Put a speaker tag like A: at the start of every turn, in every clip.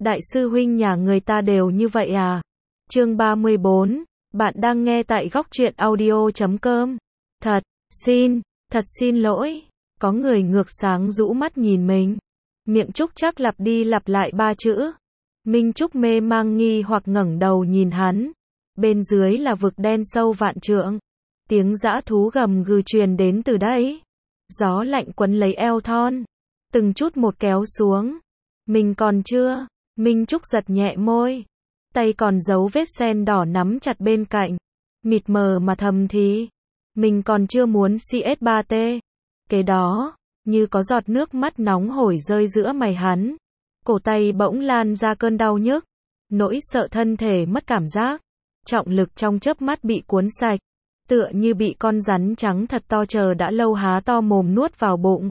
A: Đại sư huynh nhà người ta đều như vậy à? Chương 34, bạn đang nghe tại góc truyện audio.com. Thật xin lỗi. Có người ngược sáng rũ mắt nhìn mình. Miệng Trúc Trác lặp đi lặp lại ba chữ. Minh Trúc mê mang nghi hoặc ngẩng đầu nhìn hắn. Bên dưới là vực đen sâu vạn trượng. Tiếng dã thú gầm gừ truyền đến từ đấy. Gió lạnh quấn lấy eo thon. Từng chút một kéo xuống. Mình còn chưa. Minh Trúc giật nhẹ môi. Tay còn giấu vết sen đỏ nắm chặt bên cạnh. Mịt mờ mà thầm thì. Mình còn chưa muốn CS3T. Kế đó, như có giọt nước mắt nóng hổi rơi giữa mày hắn. Cổ tay bỗng lan ra cơn đau nhức. Nỗi sợ thân thể mất cảm giác. Trọng lực trong chớp mắt bị cuốn sạch. Tựa như bị con rắn trắng thật to chờ đã lâu há to mồm nuốt vào bụng.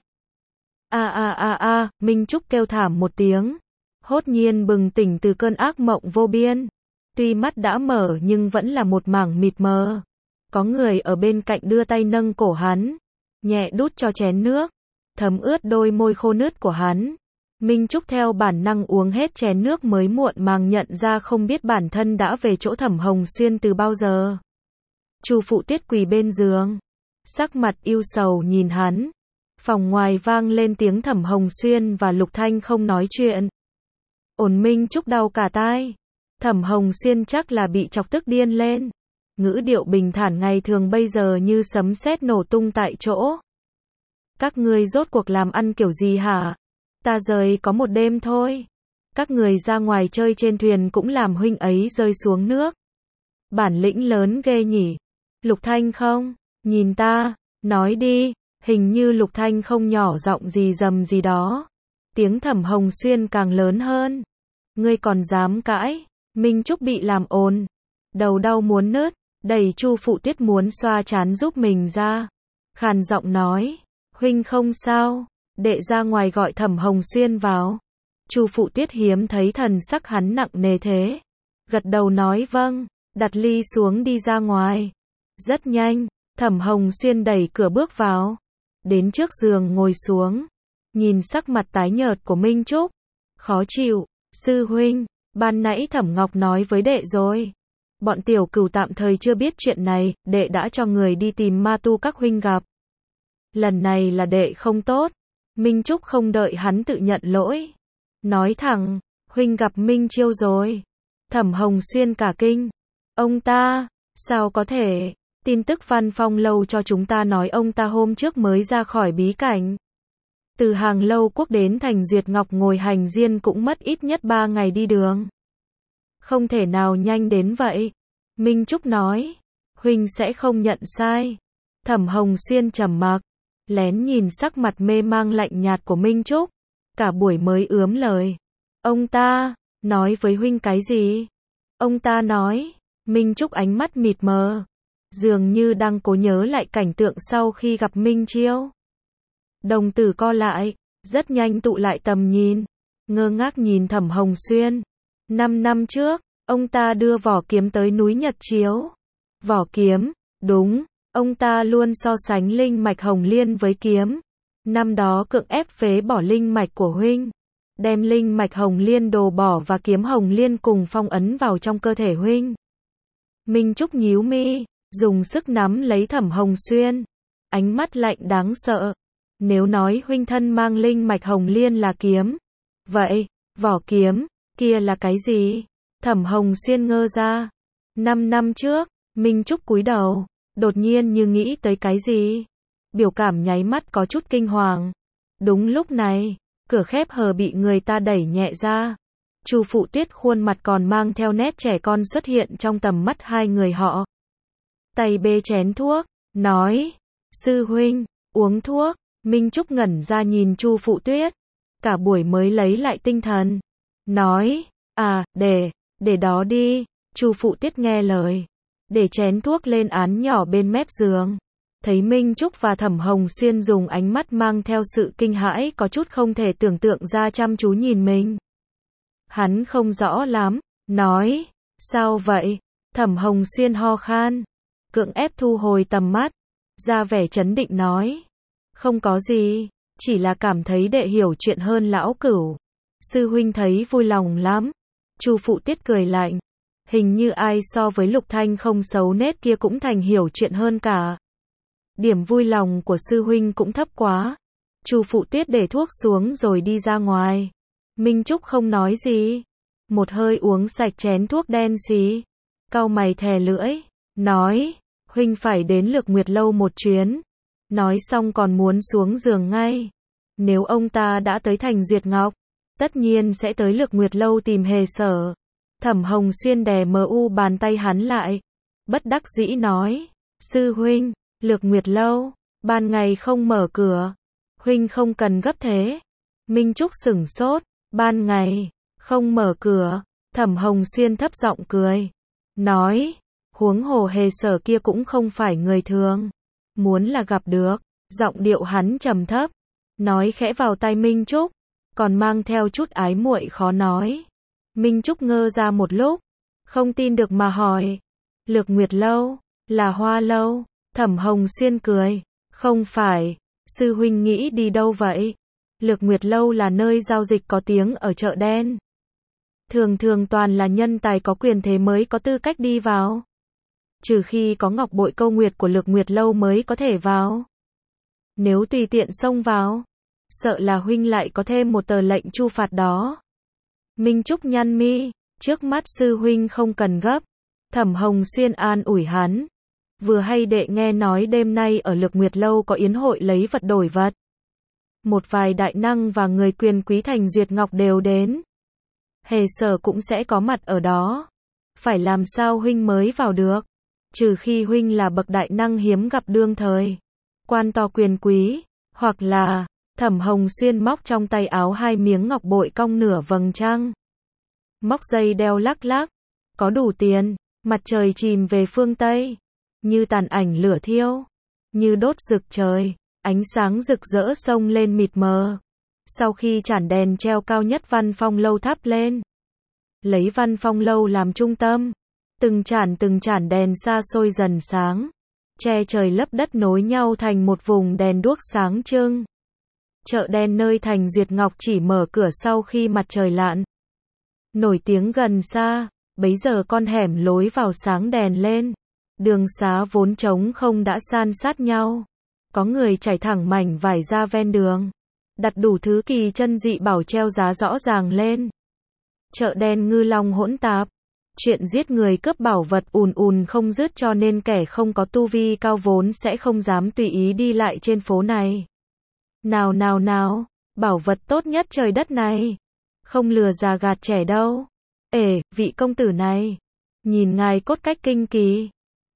A: Minh Trúc kêu thảm một tiếng. Hốt nhiên bừng tỉnh từ cơn ác mộng vô biên. Tuy mắt đã mở nhưng vẫn là một mảng mịt mờ. Có người ở bên cạnh đưa tay nâng cổ hắn. Nhẹ đút cho chén nước. Thấm ướt đôi môi khô nứt của hắn. Minh Trúc theo bản năng uống hết chén nước mới muộn màng nhận ra không biết bản thân đã về chỗ Thẩm Hồng Xuyên từ bao giờ. Chu Phụ Tiết quỳ bên giường. Sắc mặt ưu sầu nhìn hắn. Phòng ngoài vang lên tiếng Thẩm Hồng Xuyên và Lục Thanh không nói chuyện. Ổn. Minh Trúc đau cả tai. Thẩm Hồng Xuyên chắc là bị chọc tức điên lên. Ngữ điệu bình thản ngày thường bây giờ như sấm sét nổ tung tại chỗ. Các ngươi rốt cuộc làm ăn kiểu gì hả? Ta rời có một đêm thôi. Các người ra ngoài chơi trên thuyền cũng làm huynh ấy rơi xuống nước. Bản lĩnh lớn ghê nhỉ. Lục Thanh không? Nhìn ta, nói đi. Hình như Lục Thanh không nhỏ giọng gì rầm gì đó. Tiếng Thẩm Hồng Xuyên càng lớn hơn. Ngươi còn dám cãi? Minh Trúc bị làm ồn. Đầu đau muốn nứt. Đẩy Chu Phụ Tiết muốn xoa trán giúp mình ra. Khàn giọng nói. Huynh không sao. Đệ ra ngoài gọi Thẩm Hồng Xuyên vào. Chu Phụ Tiết hiếm thấy thần sắc hắn nặng nề thế. Gật đầu nói vâng. Đặt ly xuống đi ra ngoài. Rất nhanh. Thẩm Hồng Xuyên đẩy cửa bước vào. Đến trước giường ngồi xuống. Nhìn sắc mặt tái nhợt của Minh Trúc. Khó chịu. Sư huynh. Ban nãy Thẩm Ngọc nói với đệ rồi. Bọn tiểu cửu tạm thời chưa biết chuyện này. Đệ đã cho người đi tìm ma tu các huynh gặp. Lần này là đệ không tốt. Minh Trúc không đợi hắn tự nhận lỗi. Nói thẳng. Huynh gặp Minh Chiêu rồi. Thẩm Hồng Xuyên cả kinh. Ông ta. Sao có thể. Tin tức Văn Phong Lâu cho chúng ta nói ông ta hôm trước mới ra khỏi bí cảnh. Từ Hàng Lâu Quốc đến thành Duyệt Ngọc ngồi hành diên cũng mất ít nhất 3 ngày đi đường. Không thể nào nhanh đến vậy. Minh Trúc nói. Huynh sẽ không nhận sai. Thẩm Hồng Xuyên trầm mặc. Lén nhìn sắc mặt mê mang lạnh nhạt của Minh Trúc. Cả buổi mới ướm lời. Ông ta. Nói với huynh cái gì? Ông ta nói. Minh Trúc ánh mắt mịt mờ. Dường như đang cố nhớ lại cảnh tượng sau khi gặp Minh Chiêu. Đồng tử co lại. Rất nhanh tụ lại tầm nhìn. Ngơ ngác nhìn Thẩm Hồng Xuyên. 5 năm trước. Ông ta đưa vỏ kiếm tới núi Nhật Chiếu. Vỏ kiếm. Đúng. Ông ta luôn so sánh linh mạch Hồng Liên với kiếm. Năm đó cưỡng ép phế bỏ linh mạch của huynh. Đem linh mạch Hồng Liên đồ bỏ và kiếm Hồng Liên cùng phong ấn vào trong cơ thể huynh. Minh Trúc nhíu mi. Dùng sức nắm lấy Thẩm Hồng Xuyên. Ánh mắt lạnh đáng sợ. Nếu nói huynh thân mang linh mạch Hồng Liên là kiếm. Vậy, vỏ kiếm, kia là cái gì? Thẩm Hồng Xuyên ngơ ra. 5 năm trước, Minh Trúc cúi đầu. Đột nhiên như nghĩ tới cái gì. Biểu cảm nháy mắt có chút kinh hoàng. Đúng lúc này, cửa khép hờ bị người ta đẩy nhẹ ra. Chu Phụ Tiết khuôn mặt còn mang theo nét trẻ con xuất hiện trong tầm mắt hai người họ. Tay bê chén thuốc, nói. Sư huynh, uống thuốc. Minh Trúc ngẩn ra nhìn Chu Phụ Tiết. Cả buổi mới lấy lại tinh thần. Nói. Để đó đi. Chu Phụ Tiết nghe lời. Để chén thuốc lên án nhỏ bên mép giường. Thấy Minh Trúc và Thẩm Hồng Xuyên dùng ánh mắt mang theo sự kinh hãi có chút không thể tưởng tượng ra chăm chú nhìn mình. Hắn không rõ lắm. Nói. Sao vậy? Thẩm Hồng Xuyên ho khan. Cưỡng ép thu hồi tầm mắt. Ra vẻ trấn định nói. Không có gì. Chỉ là cảm thấy đệ hiểu chuyện hơn lão cửu. Sư huynh thấy vui lòng lắm. Chu Phụ Tiết cười lạnh. Hình như ai so với Lục Thanh không xấu nết kia cũng thành hiểu chuyện hơn cả. Điểm vui lòng của sư huynh cũng thấp quá. Chu Phụ Tiết để thuốc xuống rồi đi ra ngoài. Minh Trúc không nói gì. Một hơi uống sạch chén thuốc đen xì. Cau mày thè lưỡi. Nói, huynh phải đến Lược Nguyệt Lâu một chuyến. Nói xong còn muốn xuống giường ngay. Nếu ông ta đã tới thành Duyệt Ngọc, tất nhiên sẽ tới Lược Nguyệt Lâu tìm Hề Sở. Thẩm Hồng Xuyên đè bàn tay hắn lại. Bất đắc dĩ nói, sư huynh, Lược Nguyệt Lâu, ban ngày không mở cửa. Huynh không cần gấp thế. Minh Trúc sửng sốt, ban ngày, không mở cửa. Thẩm Hồng Xuyên thấp giọng cười. Nói, huống hồ Hề Sở kia cũng không phải người thường. Muốn là gặp được. Giọng điệu hắn trầm thấp. Nói khẽ vào tai Minh Trúc. Còn mang theo chút ái muội khó nói. Minh Trúc ngơ ra một lúc. Không tin được mà hỏi. Lược Nguyệt Lâu, là Hoa Lâu. Thẩm Hồng Xuyên cười. Không phải. Sư huynh nghĩ đi đâu vậy? Lược Nguyệt Lâu là nơi giao dịch có tiếng ở chợ đen. Thường thường toàn là nhân tài có quyền thế mới có tư cách đi vào. Trừ khi có ngọc bội câu nguyệt của Lược Nguyệt Lâu mới có thể vào. Nếu tùy tiện xông vào, sợ là huynh lại có thêm một tờ lệnh tru phạt đó. Minh Trúc nhăn mi, trước mắt sư huynh không cần gấp. Thẩm Hồng Xuyên an ủi hắn. Vừa hay đệ nghe nói đêm nay ở Lược Nguyệt Lâu có yến hội lấy vật đổi vật. Một vài đại năng và người quyền quý thành Duyệt Ngọc đều đến. Hề Sở cũng sẽ có mặt ở đó. Phải làm sao huynh mới vào được? Trừ khi huynh là bậc đại năng hiếm gặp đương thời. Quan to quyền quý, hoặc là... Thẩm Hồng Xuyên móc trong tay áo hai miếng ngọc bội cong nửa vầng trăng. Móc dây đeo lắc lắc. Có đủ tiền, mặt trời chìm về phương Tây. Như tàn ảnh lửa thiêu. Như đốt rực trời, ánh sáng rực rỡ sông lên mịt mờ. Sau khi chản đèn treo cao nhất Văn Phong Lâu thắp lên. Lấy Văn Phong Lâu làm trung tâm. Từng chản đèn xa xôi dần sáng. Che trời lấp đất nối nhau thành một vùng đèn đuốc sáng trưng. Chợ đen nơi thành Duyệt Ngọc chỉ mở cửa sau khi mặt trời lặn. Nổi tiếng gần xa, bấy giờ con hẻm lối vào sáng đèn lên. Đường xá vốn trống không đã san sát nhau. Có người trải thẳng mảnh vải ra ven đường. Đặt đủ thứ kỳ chân dị bảo treo giá rõ ràng lên. Chợ đen ngư long hỗn tạp. Chuyện giết người cướp bảo vật ùn không dứt cho nên kẻ không có tu vi cao vốn sẽ không dám tùy ý đi lại trên phố này. Nào, bảo vật tốt nhất trời đất này. Không lừa già gạt trẻ đâu. Ể, vị công tử này. Nhìn ngài cốt cách kinh kỳ.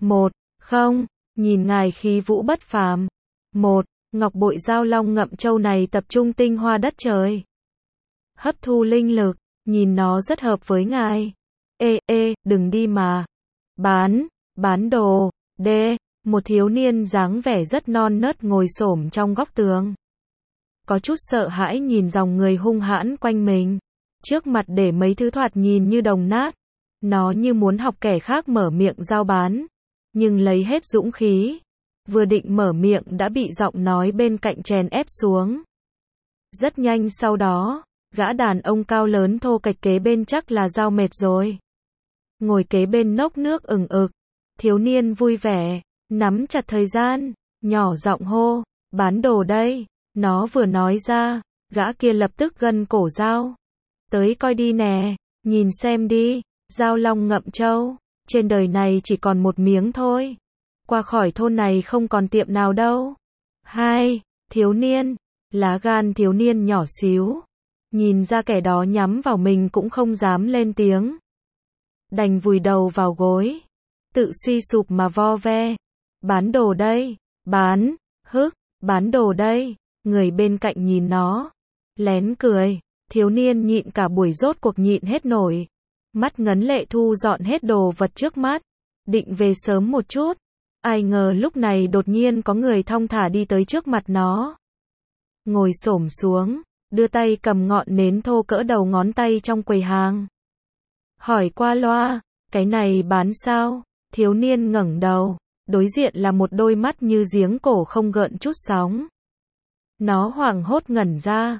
A: Nhìn ngài khí vũ bất phàm. Ngọc bội giao long ngậm châu này tập trung tinh hoa đất trời. Hấp thu linh lực, nhìn nó rất hợp với ngài. Đừng đi mà. Bán đồ. Một thiếu niên dáng vẻ rất non nớt ngồi xổm trong góc tường. Có chút sợ hãi nhìn dòng người hung hãn quanh mình. Trước mặt để mấy thứ thoạt nhìn như đồng nát. Nó như muốn học kẻ khác mở miệng giao bán. Nhưng lấy hết dũng khí. Vừa định mở miệng đã bị giọng nói bên cạnh chèn ép xuống. Rất nhanh sau đó, gã đàn ông cao lớn thô kệch kế bên chắc là giao mệt rồi. Ngồi kế bên nốc nước ửng ực. Thiếu niên vui vẻ, nắm chặt thời gian, nhỏ giọng hô, bán đồ đây. Nó vừa nói ra, gã kia lập tức gân cổ dao. Tới coi đi nè, nhìn xem đi, giao long ngậm châu, trên đời này chỉ còn một miếng thôi. Qua khỏi thôn này không còn tiệm nào đâu. Thiếu niên, lá gan thiếu niên nhỏ xíu. Nhìn ra kẻ đó nhắm vào mình cũng không dám lên tiếng. Đành vùi đầu vào gối. Tự suy sụp mà vo ve. Bán đồ đây, bán đồ đây. Người bên cạnh nhìn nó, lén cười. Thiếu niên nhịn cả buổi rốt cuộc nhịn hết nổi. Mắt ngấn lệ thu dọn hết đồ vật trước mắt. Định về sớm một chút. Ai ngờ lúc này đột nhiên có người thong thả đi tới trước mặt nó. Ngồi xổm xuống, đưa tay cầm ngọn nến thô cỡ đầu ngón tay trong quầy hàng. Hỏi qua loa, cái này bán sao? Thiếu niên ngẩng đầu, đối diện là một đôi mắt như giếng cổ không gợn chút sóng. Nó hoảng hốt ngẩn ra.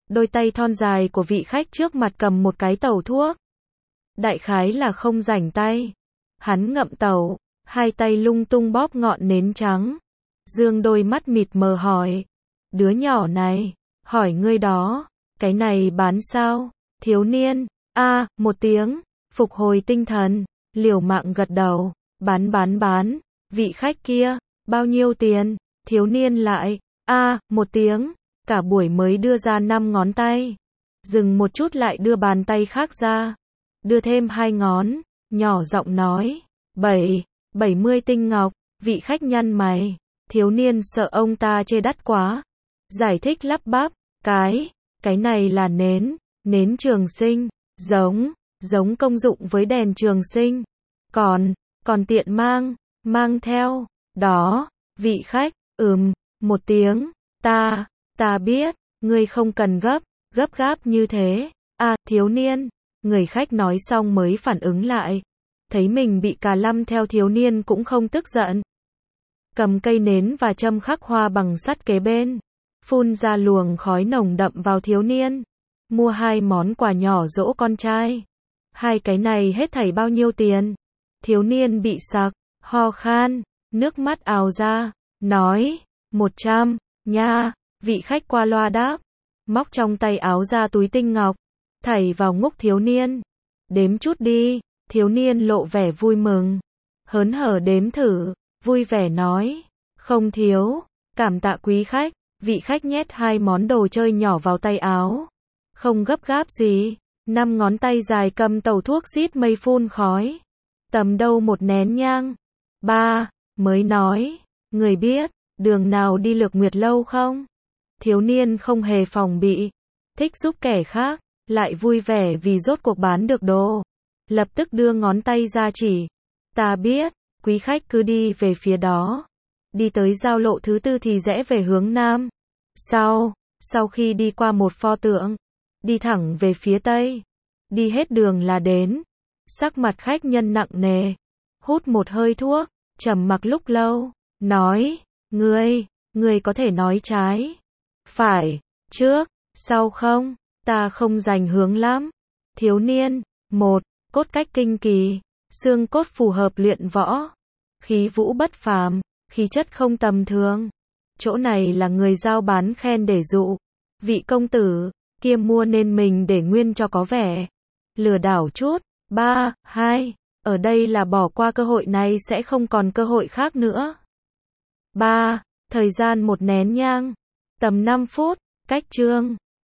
A: Đôi tay thon dài của vị khách trước mặt cầm một cái tẩu thuốc. Đại khái là không rảnh tay. Hắn ngậm tẩu, hai tay lung tung bóp ngọn nến trắng. Dương đôi mắt mịt mờ hỏi. Đứa nhỏ này, hỏi ngươi đó, cái này bán sao? Thiếu niên, một tiếng, phục hồi tinh thần, liều mạng gật đầu, bán, vị khách kia, bao nhiêu tiền? Thiếu niên lại, một tiếng, cả buổi mới đưa ra 5 ngón tay. Dừng một chút lại đưa bàn tay khác ra, đưa thêm 2 ngón, nhỏ giọng nói, 70 tinh ngọc, vị khách nhăn mày, thiếu niên sợ ông ta chê đắt quá. Giải thích lắp bắp, cái này là nến trường sinh, giống công dụng với đèn trường sinh. Còn tiện mang theo, đó, vị khách, một tiếng, ta biết, ngươi không cần gấp gáp như thế. Thiếu niên, người khách nói xong mới phản ứng lại. Thấy mình bị cà lăm theo thiếu niên cũng không tức giận. Cầm cây nến và châm khắc hoa bằng sắt kế bên. Phun ra luồng khói nồng đậm vào thiếu niên. Mua 2 món quà nhỏ dỗ con trai. 2 cái này hết thảy bao nhiêu tiền? Thiếu niên bị sặc, ho khan, nước mắt ào ra, nói, 100, nha, vị khách qua loa đáp. Móc trong tay áo ra túi tinh ngọc, thảy vào ngúc thiếu niên. Đếm chút đi, thiếu niên lộ vẻ vui mừng. Hớn hở đếm thử, vui vẻ nói, không thiếu, cảm tạ quý khách. Vị khách nhét 2 món đồ chơi nhỏ vào tay áo. Không gấp gáp gì, 5 ngón tay dài cầm tẩu thuốc rít mây phun khói. Tầm đâu một nén nhang. Mới nói, người biết, đường nào đi Lược Nguyệt lâu không? Thiếu niên không hề phòng bị, thích giúp kẻ khác, lại vui vẻ vì rốt cuộc bán được đồ. Lập tức đưa ngón tay ra chỉ. Ta biết, quý khách cứ đi về phía đó. Đi tới giao lộ thứ 4 thì rẽ về hướng nam. Sau khi đi qua một pho tượng, đi thẳng về phía tây. Đi hết đường là đến. Sắc mặt khách nhân nặng nề, hút một hơi thuốc, trầm mặc lúc lâu, nói, ngươi có thể nói trái, phải, trước, sau không? Ta không rành hướng lắm. Thiếu niên, 1, cốt cách kinh kỳ, xương cốt phù hợp luyện võ, khí vũ bất phàm, khí chất không tầm thường. Chỗ này là người giao bán khen để dụ. Vị công tử kia mua nên mình để nguyên cho có vẻ lừa đảo chút. 2, ở đây là bỏ qua cơ hội này sẽ không còn cơ hội khác nữa. 3, thời gian một nén nhang, tầm 5 phút, cách chương.